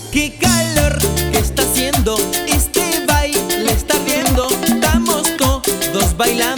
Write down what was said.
Qué calor que está haciendo, este baile está viendo. Estamos todos bailando.